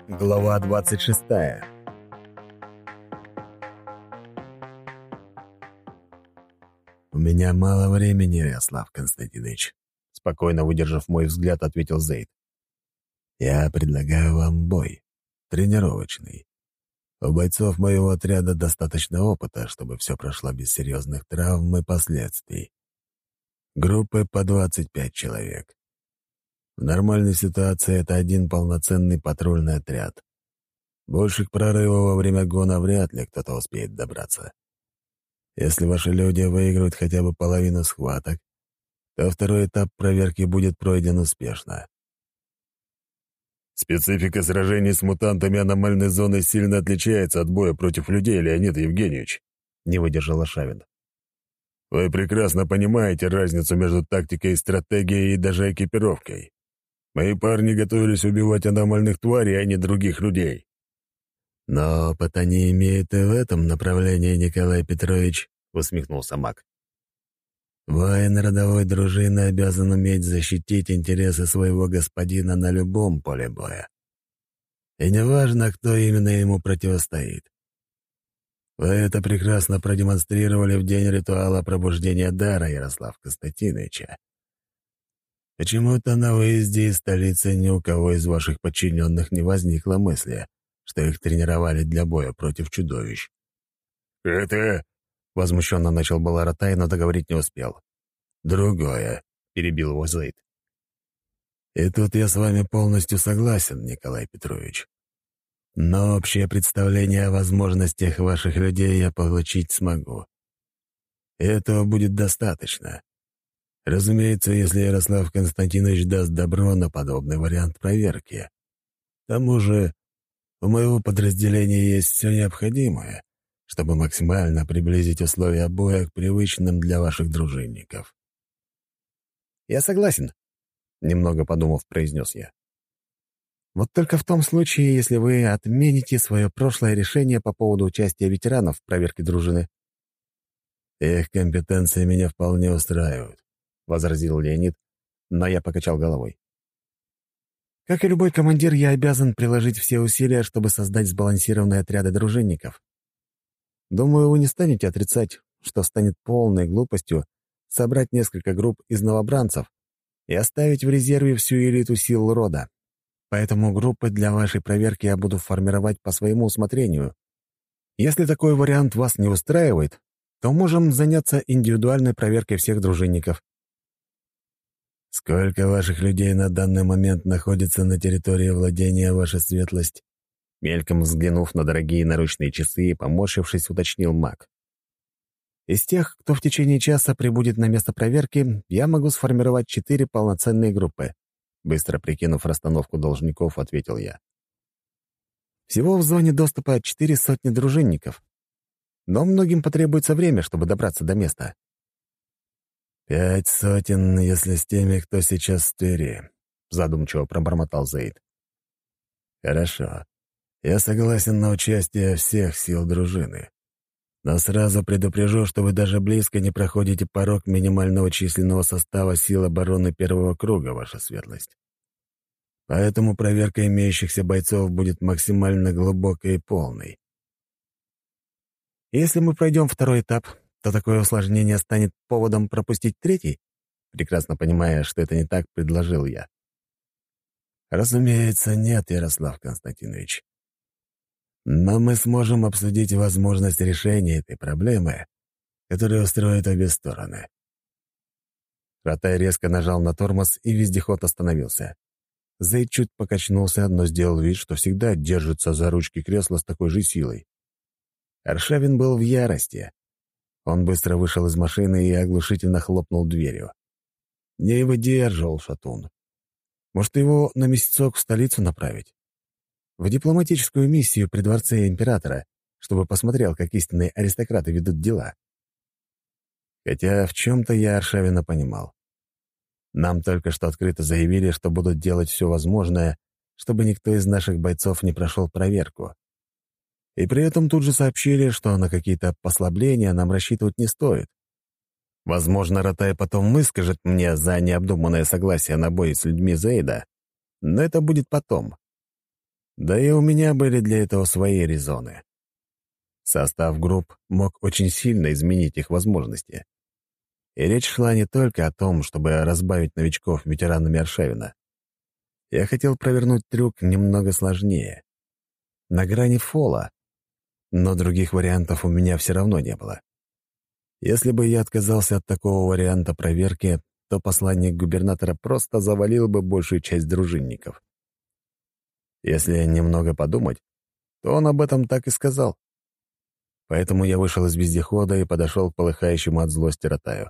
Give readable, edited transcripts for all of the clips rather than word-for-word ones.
Глава 26. «У меня мало времени, Ярослав Константинович», — спокойно выдержав мой взгляд, ответил Зейд. «Я предлагаю вам бой. Тренировочный. У бойцов моего отряда достаточно опыта, чтобы все прошло без серьезных травм и последствий. Группы по 25 человек. В нормальной ситуации это один полноценный патрульный отряд. Больше к прорыву во время гона вряд ли кто-то успеет добраться. Если ваши люди выиграют хотя бы половину схваток, то второй этап проверки будет пройден успешно. Специфика сражений с мутантами аномальной зоны сильно отличается от боя против людей, Леонид Евгеньевич, не выдержал Аршавин. Вы прекрасно понимаете разницу между тактикой и стратегией и даже экипировкой. Мои парни готовились убивать аномальных тварей, а не других людей. «Но опыта не имеет и в этом направлении, Николай Петрович», — усмехнулся маг. «Воин родовой дружины обязан уметь защитить интересы своего господина на любом поле боя. И неважно, кто именно ему противостоит. Вы это прекрасно продемонстрировали в день ритуала пробуждения дара Ярослава Константиновича. Почему-то на выезде из столицы ни у кого из ваших подчиненных не возникло мысли, что их тренировали для боя против чудовищ. «Это...» — возмущенно начал был Аратай, но договорить не успел. «Другое», — перебил его Зейд. «И тут я с вами полностью согласен, Николай Петрович. Но общее представление о возможностях ваших людей я получить смогу. И этого будет достаточно. Разумеется, если Ярослав Константинович даст добро на подобный вариант проверки. К тому же у моего подразделения есть все необходимое, чтобы максимально приблизить условия боя к привычным для ваших дружинников». «Я согласен», — немного подумав, произнес я. «Вот только в том случае, если вы отмените свое прошлое решение по поводу участия ветеранов в проверке дружины». «Их компетенции меня вполне устраивают», — возразил Леонид, но я покачал головой. «Как и любой командир, я обязан приложить все усилия, чтобы создать сбалансированные отряды дружинников. Думаю, вы не станете отрицать, что станет полной глупостью собрать несколько групп из новобранцев и оставить в резерве всю элиту сил рода. Поэтому группы для вашей проверки я буду формировать по своему усмотрению. Если такой вариант вас не устраивает, то можем заняться индивидуальной проверкой всех дружинников». «Сколько ваших людей на данный момент находится на территории владения, ваша светлость?» Мельком взглянув на дорогие наручные часы и поморщившись, уточнил маг. «Из тех, кто в течение часа прибудет на место проверки, я могу сформировать 4 полноценные группы», быстро прикинув расстановку должников, ответил я. «Всего в зоне доступа 4 сотни дружинников. Но многим потребуется время, чтобы добраться до места». 5 сотен, если с теми, кто сейчас в Твери», — задумчиво пробормотал Зейд. «Хорошо. Я согласен на участие всех сил дружины. Но сразу предупрежу, что вы даже близко не проходите порог минимального численного состава сил обороны первого круга, ваша светлость. Поэтому проверка имеющихся бойцов будет максимально глубокой и полной». «Если мы пройдем второй этап, то такое усложнение станет поводом пропустить третий?» Прекрасно понимая, что это не так, предложил я. «Разумеется, нет, Ярослав Константинович. Но мы сможем обсудить возможность решения этой проблемы, которая устроит обе стороны». Ратай резко нажал на тормоз, и вездеход остановился. Зейд чуть покачнулся, но сделал вид, что всегда держится за ручки кресла с такой же силой. Аршавин был в ярости. Он быстро вышел из машины и оглушительно хлопнул дверью. Не выдерживал шатун. Может, его на месяцок в столицу направить? В дипломатическую миссию при дворце императора, чтобы посмотрел, как истинные аристократы ведут дела. Хотя в чем-то я Аршавина понимал. Нам только что открыто заявили, что будут делать все возможное, чтобы никто из наших бойцов не прошел проверку. И при этом тут же сообщили, что на какие-то послабления нам рассчитывать не стоит. Возможно, Ратай потом выскажет мне за необдуманное согласие на бой с людьми Зейда, но это будет потом. Да и у меня были для этого свои резоны. Состав групп мог очень сильно изменить их возможности. И речь шла не только о том, чтобы разбавить новичков ветеранами Аршавина. Я хотел провернуть трюк немного сложнее, на грани фола, но других вариантов у меня все равно не было. Если бы я отказался от такого варианта проверки, то посланник губернатора просто завалил бы большую часть дружинников. Если немного подумать, то он об этом так и сказал. Поэтому я вышел из вездехода и подошел к полыхающему от злости Ротаю.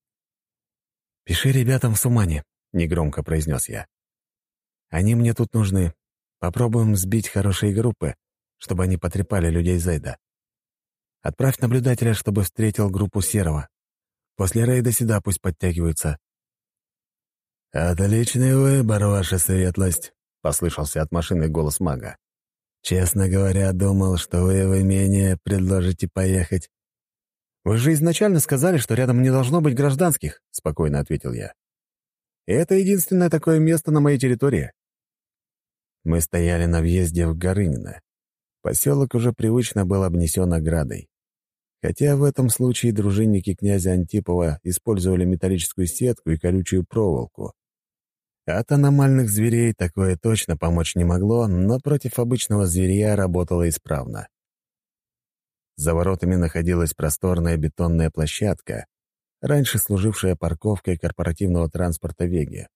«Пиши ребятам в Сумане», — негромко произнес я. «Они мне тут нужны. Попробуем сбить хорошие группы, чтобы они потрепали людей Зейда. Отправь наблюдателя, чтобы встретил группу Серого. После рейда сюда пусть подтягиваются». «Отличный выбор, ваша светлость», — послышался от машины голос мага. «Честно говоря, думал, что вы в имение предложите поехать». «Вы же изначально сказали, что рядом не должно быть гражданских», — спокойно ответил я. «И это единственное такое место на моей территории». Мы стояли на въезде в Горынино. Поселок уже привычно был обнесен оградой. Хотя в этом случае дружинники князя Антипова использовали металлическую сетку и колючую проволоку. От аномальных зверей такое точно помочь не могло, но против обычного зверя работало исправно. За воротами находилась просторная бетонная площадка, раньше служившая парковкой корпоративного транспорта «Веги».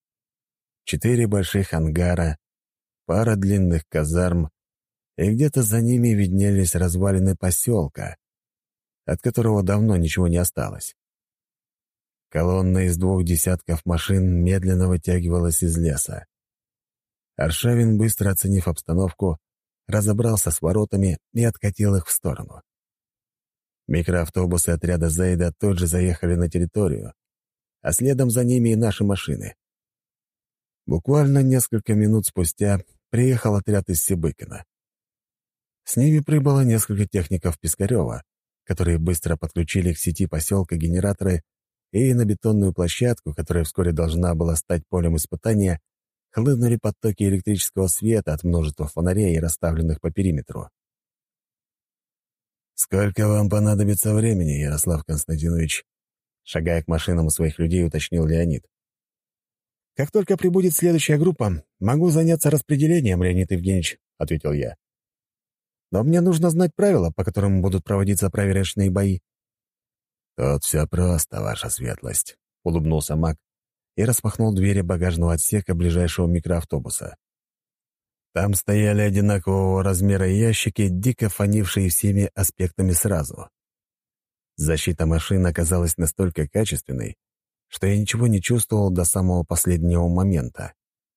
4 больших ангара, пара длинных казарм, и где-то за ними виднелись развалины поселка, от которого давно ничего не осталось. Колонна из 2 десятков машин медленно вытягивалась из леса. Аршавин, быстро оценив обстановку, разобрался с воротами и откатил их в сторону. Микроавтобусы отряда Зейда тут же заехали на территорию, а следом за ними и наши машины. Буквально несколько минут спустя приехал отряд из Сибыкина. С ними прибыло несколько техников Пискарева, которые быстро подключили к сети поселка генераторы, и на бетонную площадку, которая вскоре должна была стать полем испытания, хлынули потоки электрического света от множества фонарей, расставленных по периметру. «Сколько вам понадобится времени, Ярослав Константинович?» Шагая к машинам у своих людей, уточнил Леонид. «Как только прибудет следующая группа, могу заняться распределением, Леонид Евгеньевич», — ответил я. «Но мне нужно знать правила, по которым будут проводиться проверочные бои». «Тут все просто, ваша светлость», — улыбнулся маг и распахнул двери багажного отсека ближайшего микроавтобуса. Там стояли одинакового размера ящики, дико фонившие всеми аспектами сразу. Защита машин оказалась настолько качественной, что я ничего не чувствовал до самого последнего момента.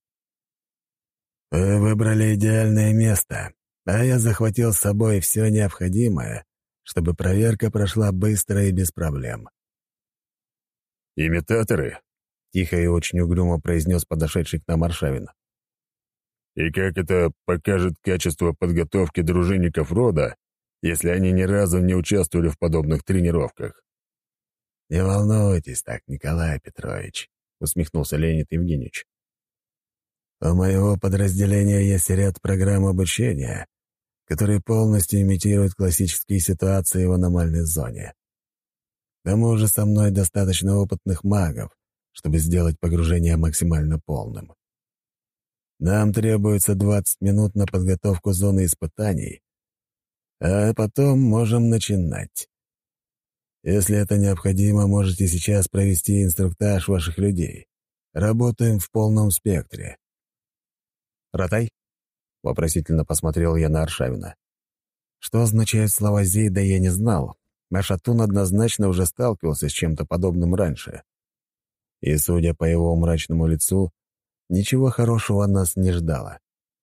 «Вы выбрали идеальное место, а я захватил с собой все необходимое, чтобы проверка прошла быстро и без проблем». «Имитаторы?» — тихо и очень угрюмо произнес подошедший к нам Аршавин. «И как это покажет качество подготовки дружинников рода, если они ни разу не участвовали в подобных тренировках?» «Не волнуйтесь так, Николай Петрович», — усмехнулся Леонид Евгеньевич. «У моего подразделения есть ряд программ обучения, которые полностью имитируют классические ситуации в аномальной зоне. К тому же со мной достаточно опытных магов, чтобы сделать погружение максимально полным. Нам требуется 20 минут на подготовку зоны испытаний, а потом можем начинать. Если это необходимо, можете сейчас провести инструктаж ваших людей. Работаем в полном спектре». «Ротай?» — вопросительно посмотрел я на Аршавина. Что означают слова Зейда, я не знал, а Шатун однозначно уже сталкивался с чем-то подобным раньше. И, судя по его мрачному лицу, ничего хорошего нас не ждало.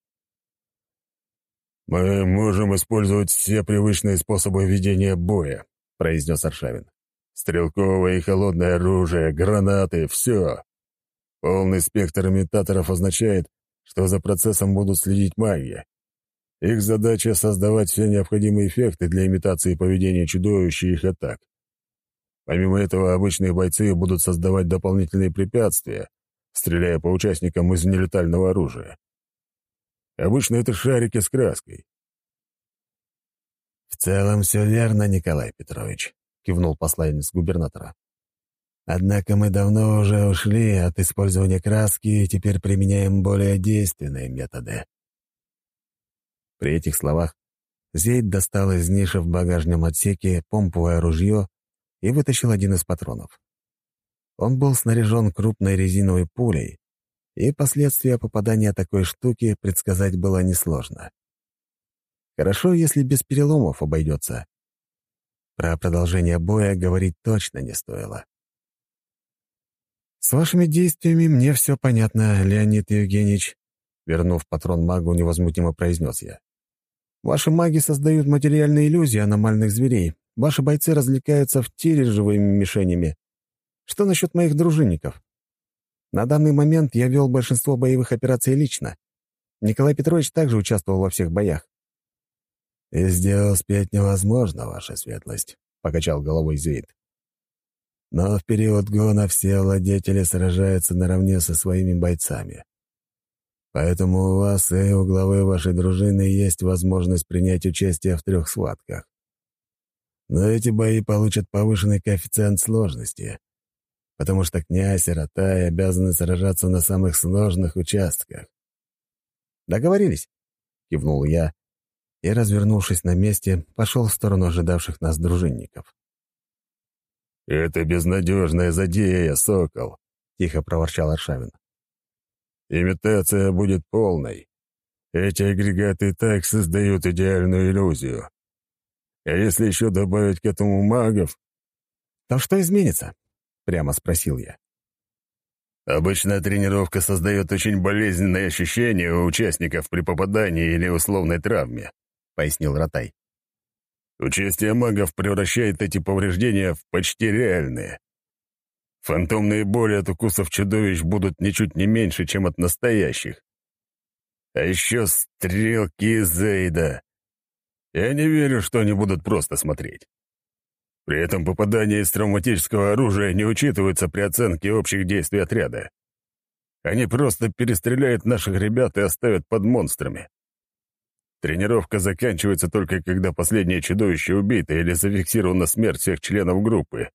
«Мы можем использовать все привычные способы ведения боя», — произнес Аршавин. «Стрелковое и холодное оружие, гранаты — все. Полный спектр имитаторов означает, что за процессом будут следить маги. Их задача — создавать все необходимые эффекты для имитации поведения чудовищ и их атак. Помимо этого, обычные бойцы будут создавать дополнительные препятствия, стреляя по участникам из нелетального оружия. Обычно это шарики с краской». «В целом все верно, Николай Петрович», — кивнул посланец губернатора. «Однако мы давно уже ушли от использования краски и теперь применяем более действенные методы». При этих словах Зейд достал из ниши в багажном отсеке помповое ружье и вытащил один из патронов. Он был снаряжен крупной резиновой пулей, и последствия попадания такой штуки предсказать было несложно. Хорошо, если без переломов обойдется. Про продолжение боя говорить точно не стоило. «С вашими действиями мне все понятно, Леонид Евгеньевич», вернув патрон магу, невозмутимо произнес я. «Ваши маги создают материальные иллюзии аномальных зверей. Ваши бойцы развлекаются в тире с живыми мишенями. Что насчет моих дружинников? На данный момент я вел большинство боевых операций лично. Николай Петрович также участвовал во всех боях». «Везде успеть невозможно, ваша светлость», — покачал головой Зейд. «Но в период гона все владетели сражаются наравне со своими бойцами. Поэтому у вас и у главы вашей дружины есть возможность принять участие в 3 схватках. Но эти бои получат повышенный коэффициент сложности, потому что князь и Ратай обязаны сражаться на самых сложных участках». «Договорились», — кивнул я и, развернувшись на месте, пошел в сторону ожидавших нас дружинников. «Это безнадежная затея, сокол», — тихо проворчал Аршавин. «Имитация будет полной. Эти агрегаты и так создают идеальную иллюзию. А если еще добавить к этому магов...» «То что изменится?» — прямо спросил я. «Обычная тренировка создает очень болезненные ощущения у участников при попадании или условной травме», — пояснил Ратай. «Участие магов превращает эти повреждения в почти реальные. Фантомные боли от укусов чудовищ будут ничуть не меньше, чем от настоящих. А еще стрелки Зейда. Я не верю, что они будут просто смотреть. При этом попадания из травматического оружия не учитываются при оценке общих действий отряда. Они просто перестреляют наших ребят и оставят под монстрами. Тренировка заканчивается только когда последнее чудовище убито или зафиксирована смерть всех членов группы».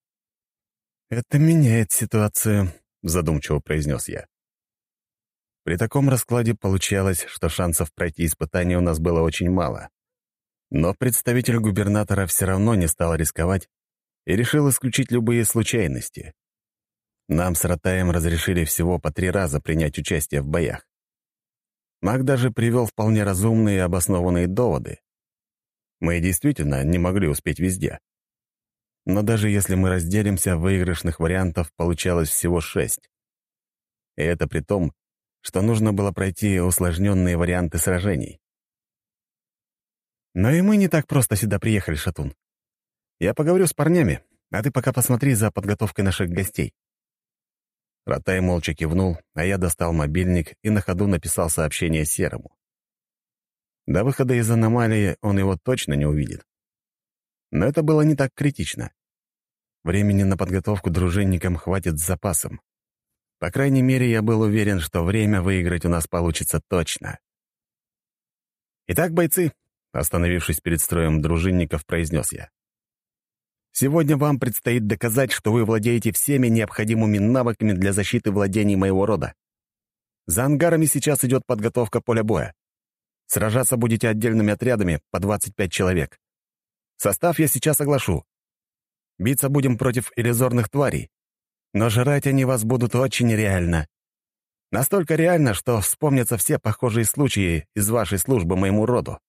«Это меняет ситуацию», — задумчиво произнес я. При таком раскладе получалось, что шансов пройти испытание у нас было очень мало. Но представитель губернатора все равно не стал рисковать и решил исключить любые случайности. Нам с Ратаем разрешили всего по 3 раза принять участие в боях. Маг даже привел вполне разумные и обоснованные доводы. Мы действительно не могли успеть везде. Но даже если мы разделимся, выигрышных вариантов получалось всего 6. И это при том, что нужно было пройти усложненные варианты сражений. «Но и мы не так просто сюда приехали, Шатун. Я поговорю с парнями, а ты пока посмотри за подготовкой наших гостей». Ратай молча кивнул, а я достал мобильник и на ходу написал сообщение Серому. До выхода из аномалии он его точно не увидит. Но это было не так критично. Времени на подготовку дружинникам хватит с запасом. По крайней мере, я был уверен, что время выиграть у нас получится точно. «Итак, бойцы», — остановившись перед строем дружинников, произнес я. «Сегодня вам предстоит доказать, что вы владеете всеми необходимыми навыками для защиты владений моего рода. За ангарами сейчас идет подготовка поля боя. Сражаться будете отдельными отрядами по 25 человек. Состав я сейчас оглашу. Биться будем против иллюзорных тварей. Но жрать они вас будут очень реально. Настолько реально, что вспомнятся все похожие случаи из вашей службы моему роду».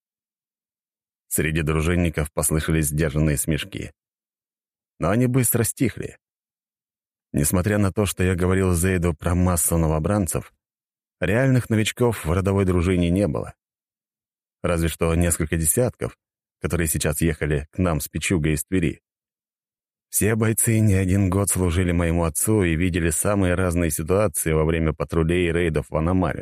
Среди дружинников послышались сдержанные смешки. Но они быстро стихли. Несмотря на то, что я говорил Зейду про массу новобранцев, реальных новичков в родовой дружине не было. Разве что несколько десятков, которые сейчас ехали к нам с Пичугой из Твери. Все бойцы не 1 год служили моему отцу и видели самые разные ситуации во время патрулей и рейдов в аномалию.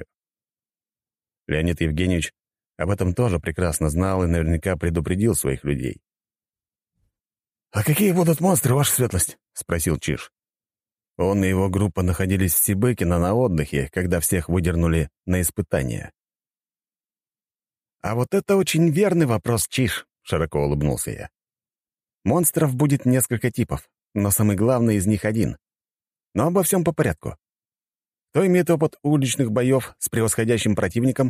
Леонид Евгеньевич об этом тоже прекрасно знал и наверняка предупредил своих людей. «А какие будут монстры, ваша светлость?» — спросил Чиж. Он и его группа находились в Сибыкино на отдыхе, когда всех выдернули на испытания. «А вот это очень верный вопрос, Чиж», — широко улыбнулся я. «Монстров будет несколько типов, но самый главный из них один. Но обо всем по порядку. Кто имеет опыт уличных боев с превосходящим противником?»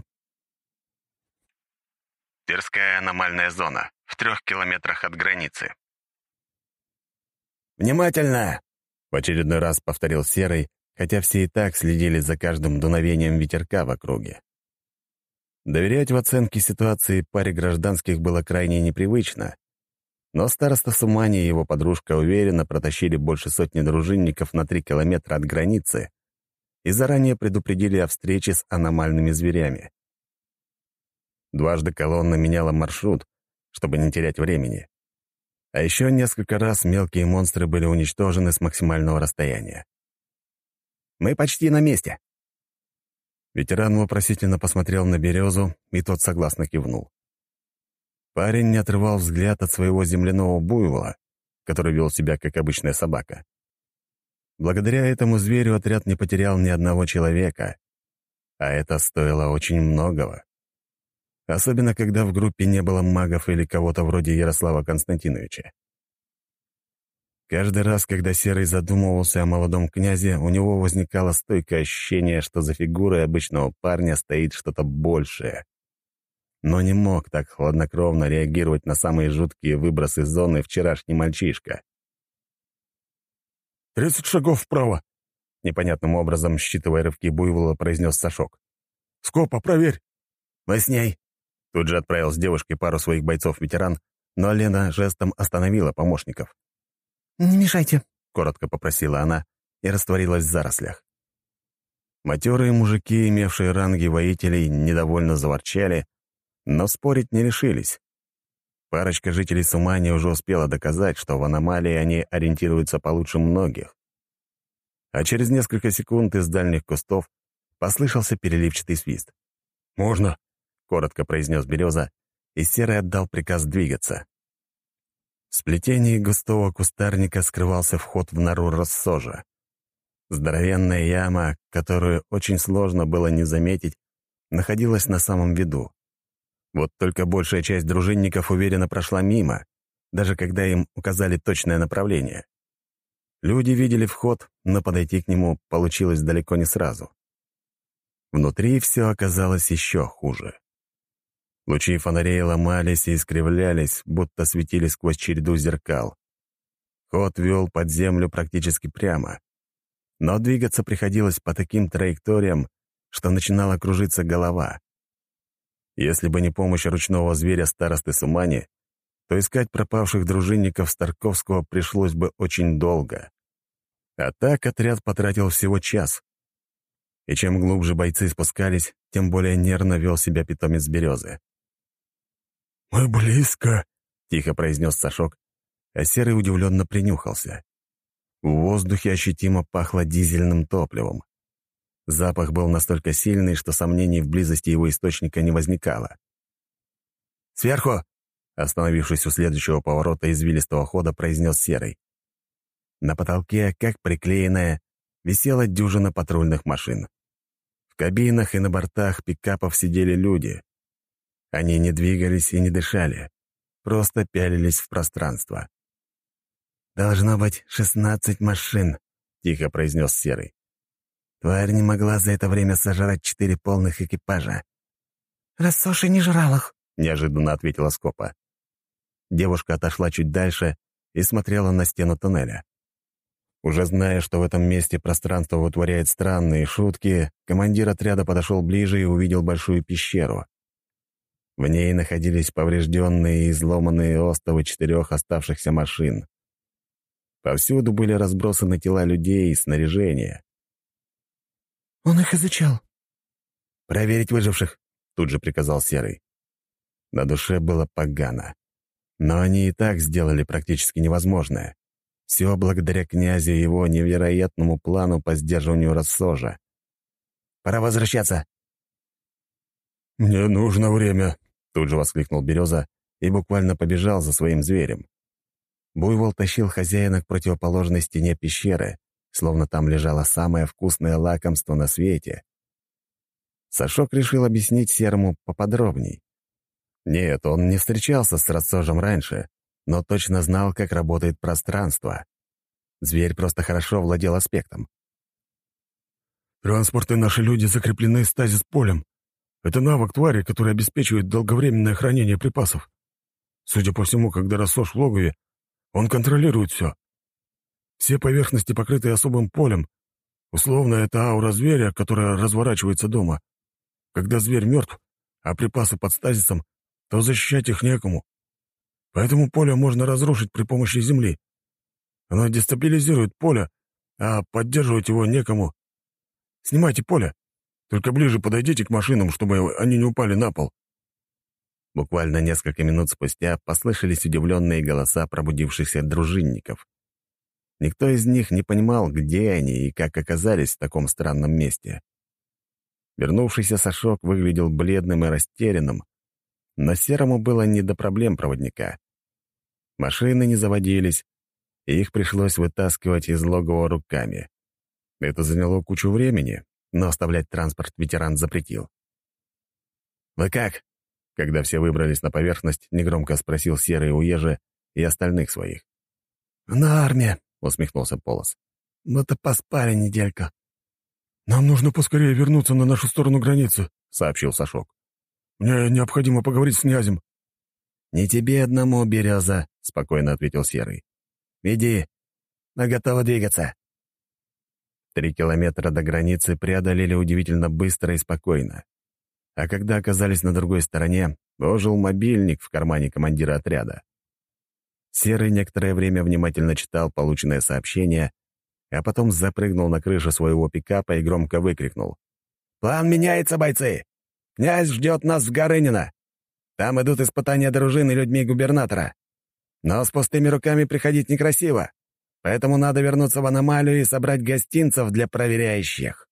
Тверская аномальная зона, в 3 километрах от границы. «Внимательно!» — в очередной раз повторил Серый, хотя все и так следили за каждым дуновением ветерка в округе. Доверять в оценке ситуации паре гражданских было крайне непривычно, но староста Сумани и его подружка уверенно протащили больше сотни дружинников на 3 километра от границы и заранее предупредили о встрече с аномальными зверями. Дважды колонна меняла маршрут, чтобы не терять времени. А еще несколько раз мелкие монстры были уничтожены с максимального расстояния. «Мы почти на месте!» Ветеран вопросительно посмотрел на Березу, и тот согласно кивнул. Парень не отрывал взгляд от своего земляного буйвола, который вел себя как обычная собака. Благодаря этому зверю отряд не потерял ни одного человека, а это стоило очень многого. Особенно, когда в группе не было магов или кого-то вроде Ярослава Константиновича. Каждый раз, когда Серый задумывался о молодом князе, у него возникало стойкое ощущение, что за фигурой обычного парня стоит что-то большее. Но не мог так хладнокровно реагировать на самые жуткие выбросы зоны вчерашний мальчишка. 30 шагов вправо!» — непонятным образом, считывая рывки буйвола, произнес Сашок. «Скопа, проверь!» «Мы с ней!» Тут же отправил с девушкой пару своих бойцов-ветеран, но Лена жестом остановила помощников. «Не мешайте», — коротко попросила она и растворилась в зарослях. Матерые мужики, имевшие ранги воителей, недовольно заворчали, но спорить не решились. Парочка жителей Сумани уже успела доказать, что в аномалии они ориентируются получше многих. А через несколько секунд из дальних кустов послышался переливчатый свист. «Можно!» — коротко произнес Береза, и Серый отдал приказ двигаться. В сплетении густого кустарника скрывался вход в нору рассожа. Здоровенная яма, которую очень сложно было не заметить, находилась на самом виду. Вот только большая часть дружинников уверенно прошла мимо, даже когда им указали точное направление. Люди видели вход, но подойти к нему получилось далеко не сразу. Внутри все оказалось еще хуже. Лучи фонарей ломались и искривлялись, будто светили сквозь череду зеркал. Ход вел под землю практически прямо. Но двигаться приходилось по таким траекториям, что начинала кружиться голова. Если бы не помощь ручного зверя старосты Сумани, то искать пропавших дружинников Старковского пришлось бы очень долго. А так отряд потратил всего час. И чем глубже бойцы спускались, тем более нервно вел себя питомец Березы. «Мы близко», — тихо произнес Сашок, а Серый удивленно принюхался. В воздухе ощутимо пахло дизельным топливом. Запах был настолько сильный, что сомнений в близости его источника не возникало. «Сверху!» — остановившись у следующего поворота извилистого хода, произнес Серый. На потолке, как приклеенная, висела дюжина патрульных машин. В кабинах и на бортах пикапов сидели люди. Они не двигались и не дышали, просто пялились в пространство. «Должно быть 16 машин», — тихо произнес Серый. «Тварь не могла за это время сожрать 4 полных экипажа». «Рассоши не жрал их», — неожиданно ответила Скопа. Девушка отошла чуть дальше и смотрела на стену туннеля. Уже зная, что в этом месте пространство вытворяет странные шутки, командир отряда подошел ближе и увидел большую пещеру. В ней находились поврежденные и изломанные остовы 4 оставшихся машин. Повсюду были разбросаны тела людей и снаряжения. «Он их изучал». «Проверить выживших», — тут же приказал Серый. На душе было погано. Но они и так сделали практически невозможное. Все благодаря князю и его невероятному плану по сдерживанию рассожа. «Пора возвращаться». «Мне нужно время», — тут же воскликнул Береза и буквально побежал за своим зверем. Буйвол тащил хозяина к противоположной стене пещеры, словно там лежало самое вкусное лакомство на свете. Сашок решил объяснить Серому поподробней, Нет, он не встречался с Рассожем раньше, но точно знал, как работает пространство. Зверь просто хорошо владел аспектом. «Транспорт и наши люди закреплены стазис-полем. Это навык твари, который обеспечивает долговременное хранение припасов. Судя по всему, когда Рассож в логове, он контролирует все. Все поверхности покрыты особым полем. Условно, это аура зверя, которая разворачивается дома. Когда зверь мертв, а припасы под стазисом, то защищать их некому. Поэтому поле можно разрушить при помощи земли. Оно дестабилизирует поле, а поддерживать его некому. Снимайте поле. Только ближе подойдите к машинам, чтобы они не упали на пол». Буквально несколько минут спустя послышались удивленные голоса пробудившихся дружинников. Никто из них не понимал, где они и как оказались в таком странном месте. Вернувшийся Сашок выглядел бледным и растерянным, но Серому было не до проблем проводника. Машины не заводились, и их пришлось вытаскивать из логова руками. Это заняло кучу времени, но оставлять транспорт ветеран запретил. «Вы как?» Когда все выбрались на поверхность, негромко спросил Серый у Ежи и остальных своих. «На армии», — усмехнулся Полос. «будто поспали неделька». «Нам нужно поскорее вернуться на нашу сторону границы», — сообщил Сашок. «Мне необходимо поговорить с князем». «Не тебе одному, Береза», — спокойно ответил Серый. «Веди, мы готовы двигаться». 3 километра до границы преодолели удивительно быстро и спокойно. А когда оказались на другой стороне, ожил мобильник в кармане командира отряда. Серый некоторое время внимательно читал полученное сообщение, а потом запрыгнул на крышу своего пикапа и громко выкрикнул. «План меняется, бойцы! Князь ждет нас в Горынино! Там идут испытания дружины людьми губернатора. Но с пустыми руками приходить некрасиво, поэтому надо вернуться в аномалию и собрать гостинцев для проверяющих».